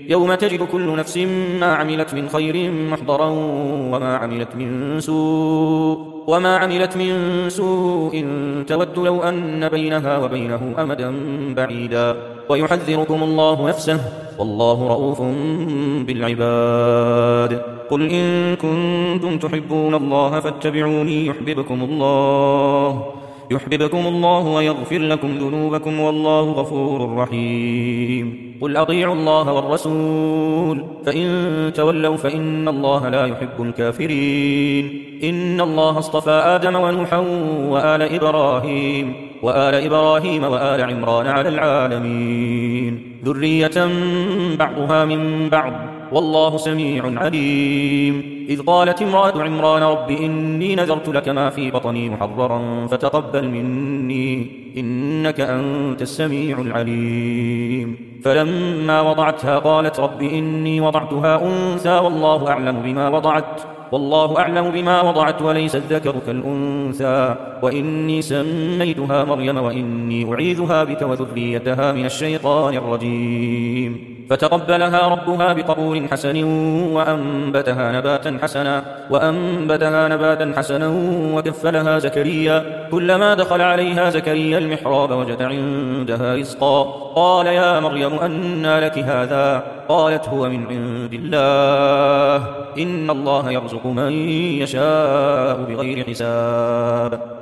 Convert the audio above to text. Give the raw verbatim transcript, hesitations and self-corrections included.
يوم تجد كل نفس ما عملت من خير محضرا وما عملت من سوء وما عملت من سوء تود لو أن بينها وبينه أمدا بعيدا ويحذركم الله نفسه والله رؤوف بالعباد. قل إن كنتم تحبون الله فاتبعوني يحببكم الله يحببكم الله ويغفر لكم ذنوبكم والله غفور رحيم. قل أطيعوا الله والرسول فإن تولوا فإن الله لا يحب الكافرين. إن الله اصطفى آدم ونوحا وآل إبراهيم وآل إبراهيم وآل عمران على العالمين ذرية بعضها من بعض والله سميع عليم. إذ قالت امرأة عمران رب إني نذرت لك ما في بطني محررا فتقبل مني إنك أنت السميع العليم. فلما وضعتها قالت رب إني وضعتها أنثى والله أعلم بما وضعت والله أعلم بما وضعت وليس الذكر كالأنثى وإني سميتها مريم وإني أعيذها بك وذريتها من الشيطان الرجيم. فتقبلها ربها بقبول حسن وأنبتها نباتا حسنا وأنبتها نباتا حسنا وكفلها زكريا كلما دخل عليها زكريا المحراب وجد عندها رزقا قال يا مريم أنى لك هذا قالت هو من عند الله إن الله يرزق من يشاء بغير حساب.